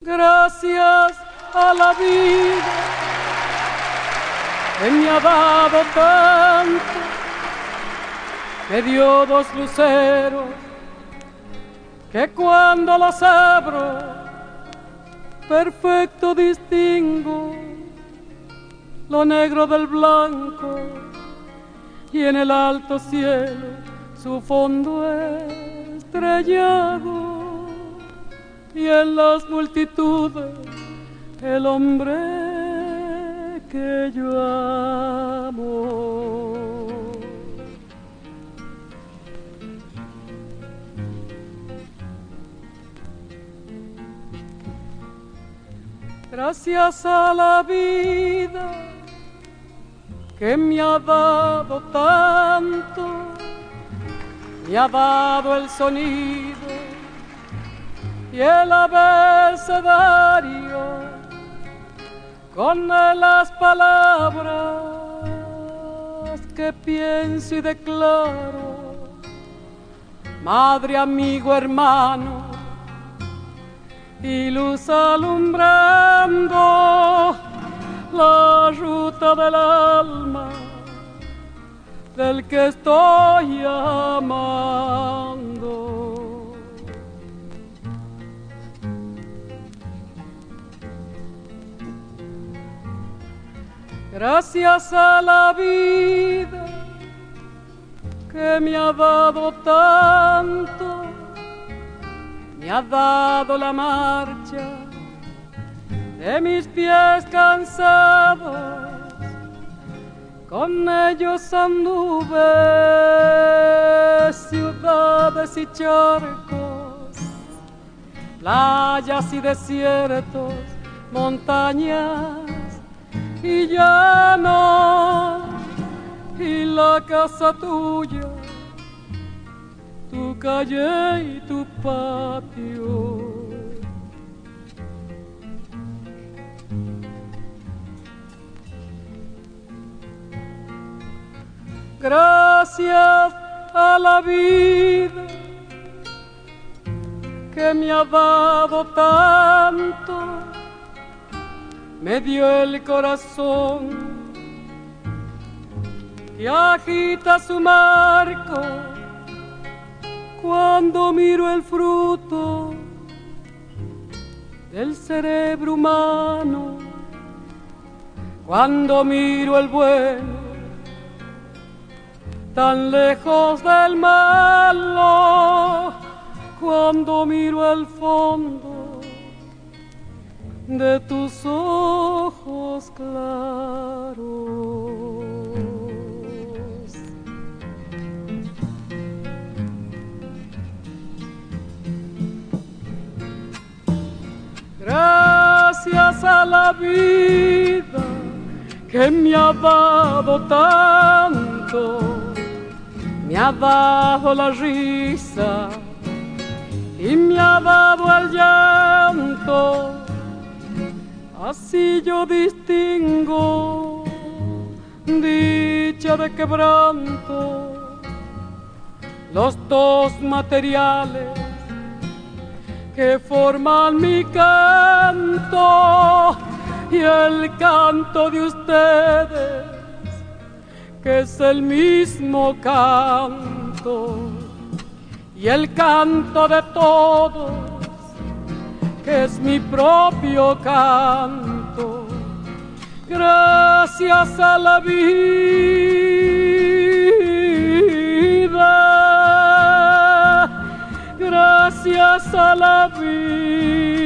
Gracias a la vida que me ha dado tanto, me dio dos luceros que cuando los abro perfecto distingo lo negro del blanco, y en el alto cielo su fondo estrellado, y en las multitudes el hombre que yo amo. Gracias a la vida que me ha dado tanto, me ha dado el sonido y el abecedario, con las palabras que pienso y declaro, madre, amigo, hermano, y luz alumbrando la ruta del alma del que estoy amando. Gracias a la vida que me ha dado tanto, me ha dado la marcha de mis pies cansados, con ellos anduve ciudades y charcos, playas y desiertos, montañas y llanos, y la casa tuya, tu calle y tu patio. Gracias a la vida que me ha dado tanto, me dio el corazón que agita su marco cuando miro el fruto del cerebro humano, cuando miro el bueno tan lejos del malo, cuando miro el fondo de tus ojos claros. Gracias a la vida que me ha dado tanto, me ha dado la risa y me ha dado el llanto, así yo distingo dicha de quebranto, los dos materiales que forman mi canto, y el canto de ustedes, que es el mismo canto, y el canto de todos, que es mi propio canto. Gracias a la vida, gracias a la vida.